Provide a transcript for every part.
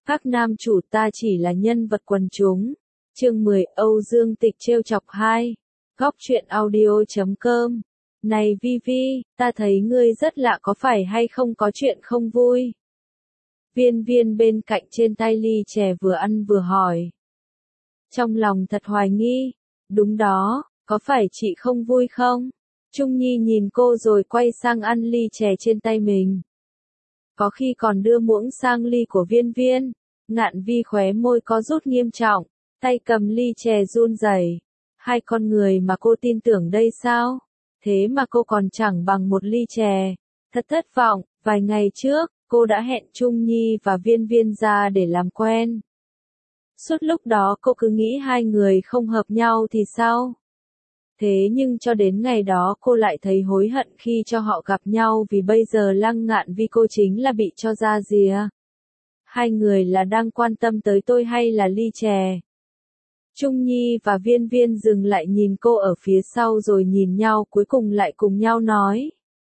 Các nam chủ ta chỉ là nhân vật quần chúng. Chương 10 Âu Dương Tịch trêu chọc 2. Góc truyện audio.com. Này Vi Vi, ta thấy ngươi rất lạ, có phải hay không có chuyện không vui? Viên Viên bên cạnh trên tay ly chè vừa ăn vừa hỏi. Trong lòng thật hoài nghi. Đúng đó, có phải chị không vui không? Trung Nhi nhìn cô rồi quay sang ăn ly chè trên tay mình. Có khi còn đưa muỗng sang ly của Viên Viên. Ngạn Vi khóe môi có rút nghiêm trọng, tay cầm ly chè run rẩy. Hai con người mà cô tin tưởng đây sao? Thế mà cô còn chẳng bằng một ly chè. Thật thất vọng, vài ngày trước, cô đã hẹn Trung Nhi và Viên Viên ra để làm quen. Suốt lúc đó cô cứ nghĩ hai người không hợp nhau thì sao? Thế nhưng cho đến ngày đó cô lại thấy hối hận khi cho họ gặp nhau, vì bây giờ Lăng Ngạn Vi cô chính là bị cho ra rìa. Hai người là đang quan tâm tới tôi hay là ly chè? Trung Nhi và Viên Viên dừng lại nhìn cô ở phía sau rồi nhìn nhau, cuối cùng lại cùng nhau nói.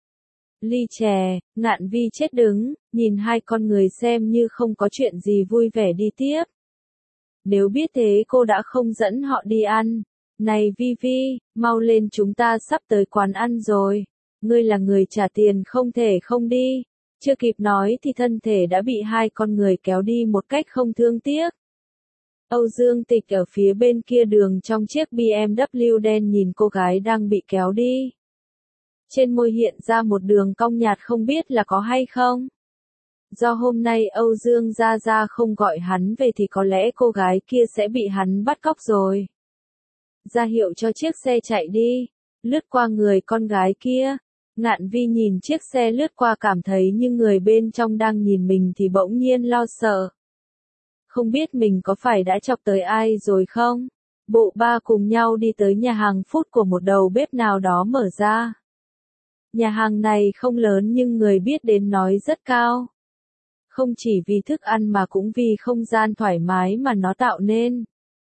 Ly chè. Ngạn Vi chết đứng, nhìn hai con người xem như không có chuyện gì, vui vẻ đi tiếp. Nếu biết thế cô đã không dẫn họ đi ăn. Này Vi Vi, mau lên, chúng ta sắp tới quán ăn rồi. Ngươi là người trả tiền, không thể không đi. Chưa kịp nói thì thân thể đã bị hai con người kéo đi một cách không thương tiếc. Âu Dương Tịch ở phía bên kia đường trong chiếc BMW đen nhìn cô gái đang bị kéo đi. Trên môi hiện ra một đường cong nhạt, không biết là có hay không. Do hôm nay Âu Dương Gia Gia không gọi hắn về thì có lẽ cô gái kia sẽ bị hắn bắt cóc rồi. Ra hiệu cho chiếc xe chạy đi, lướt qua người con gái kia. Ngạn Vi nhìn chiếc xe lướt qua cảm thấy như người bên trong đang nhìn mình thì bỗng nhiên lo sợ. Không biết mình có phải đã chọc tới ai rồi không? Bộ ba cùng nhau đi tới nhà hàng food của một đầu bếp nào đó mở ra. Nhà hàng này không lớn nhưng người biết đến nói rất cao. Không chỉ vì thức ăn mà cũng vì không gian thoải mái mà nó tạo nên.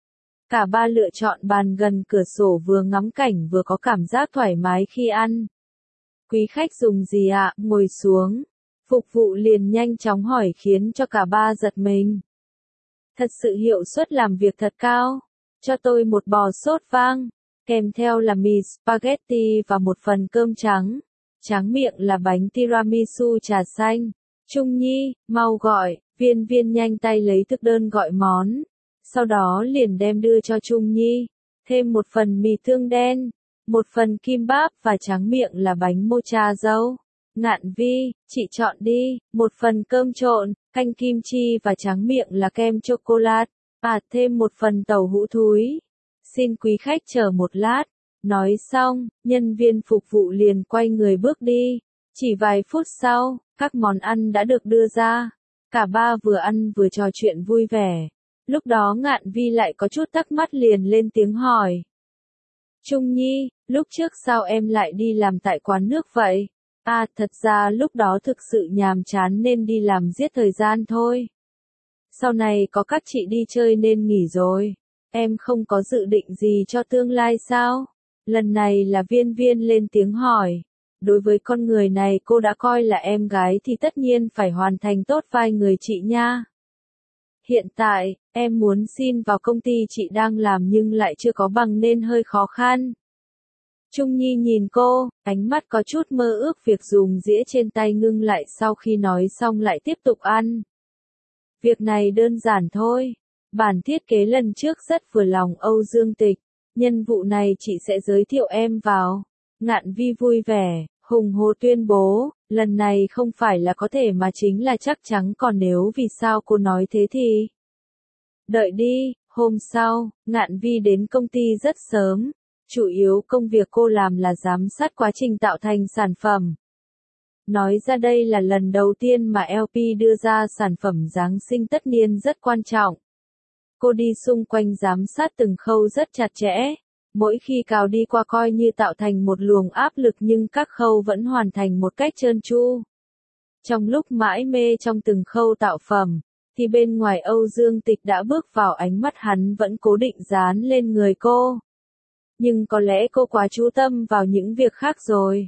Cả ba lựa chọn bàn gần cửa sổ, vừa ngắm cảnh vừa có cảm giác thoải mái khi ăn. Quý khách dùng gì ạ? Ngồi xuống. Phục vụ liền nhanh chóng hỏi khiến cho cả ba giật mình. Thật sự hiệu suất làm việc thật cao. Cho tôi một bò sốt vang, kèm theo là mì spaghetti và một phần cơm trắng. Tráng miệng là bánh tiramisu trà xanh. Trung Nhi, mau gọi. Viên Viên nhanh tay lấy thực đơn gọi món. Sau đó liền đem đưa cho Trung Nhi. Thêm một phần mì tương đen, một phần kim báp và tráng miệng là bánh mocha dâu. Ngạn Vi, chị chọn đi. Một phần cơm trộn, canh kim chi và tráng miệng là kem chocolate. Thêm một phần tàu hũ thúi. Xin quý khách chờ một lát. Nói xong, nhân viên phục vụ liền quay người bước đi. Chỉ vài phút sau, các món ăn đã được đưa ra. Cả ba vừa ăn vừa trò chuyện vui vẻ. Lúc đó Ngạn Vi lại có chút thắc mắc liền lên tiếng hỏi. Trung Nhi, lúc trước sao em lại đi làm tại quán nước vậy? Thật ra lúc đó thực sự nhàm chán nên đi làm giết thời gian thôi. Sau này có các chị đi chơi nên nghỉ rồi. Em không có dự định gì cho tương lai sao? Lần này là Viên Viên lên tiếng hỏi. Đối với con người này cô đã coi là em gái thì tất nhiên phải hoàn thành tốt vai người chị nha. Hiện tại, em muốn xin vào công ty chị đang làm nhưng lại chưa có bằng nên hơi khó khăn. Trung Nhi nhìn cô, ánh mắt có chút mơ ước, việc dùng dĩa trên tay ngưng lại, sau khi nói xong lại tiếp tục ăn. Việc này đơn giản thôi. Bản thiết kế lần trước rất vừa lòng Âu Dương Tịch. Nhân vụ này chị sẽ giới thiệu em vào. Ngạn Vi vui vẻ, hùng hổ tuyên bố, lần này không phải là có thể mà chính là chắc chắn, còn nếu vì sao cô nói thế thì... Đợi đi. Hôm sau, Ngạn Vi đến công ty rất sớm. Chủ yếu công việc cô làm là giám sát quá trình tạo thành sản phẩm. Nói ra đây là lần đầu tiên mà LP đưa ra sản phẩm Giáng sinh tất niên rất quan trọng. Cô đi xung quanh giám sát từng khâu rất chặt chẽ. Mỗi khi cào đi qua coi như tạo thành một luồng áp lực nhưng các khâu vẫn hoàn thành một cách trơn tru. Trong lúc mãi mê trong từng khâu tạo phẩm, thì bên ngoài Âu Dương Tịch đã bước vào, ánh mắt hắn vẫn cố định dán lên người cô. Nhưng có lẽ cô quá chú tâm vào những việc khác rồi.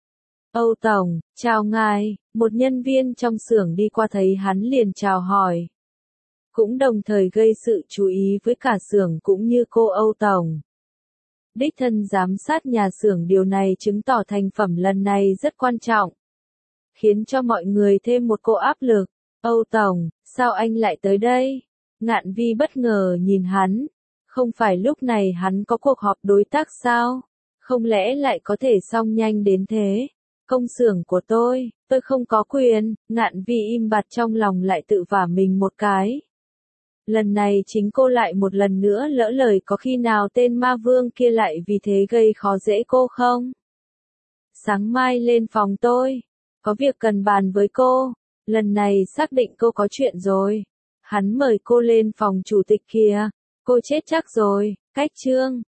Âu Tổng, chào ngài. Một nhân viên trong xưởng đi qua thấy hắn liền chào hỏi. cũng đồng thời gây sự chú ý với cả xưởng cũng như cô Âu Tổng. Đích thân giám sát nhà xưởng, điều này chứng tỏ thành phẩm lần này rất quan trọng, khiến cho mọi người thêm một cô áp lực. Âu Tổng, sao anh lại tới đây? Ngạn Vi bất ngờ nhìn hắn, không phải lúc này hắn có cuộc họp đối tác sao? Không lẽ lại có thể xong nhanh đến thế? Công xưởng của tôi không có quyền. Ngạn Vi im bặt, trong lòng lại tự vả mình một cái. Lần này chính cô lại một lần nữa lỡ lời, có khi nào tên ma vương kia lại vì thế gây khó dễ cô không? Sáng mai lên phòng tôi, có việc cần bàn với cô. Lần này xác định cô có chuyện rồi. Hắn mời cô lên phòng chủ tịch kìa, cô chết chắc rồi. Cách chương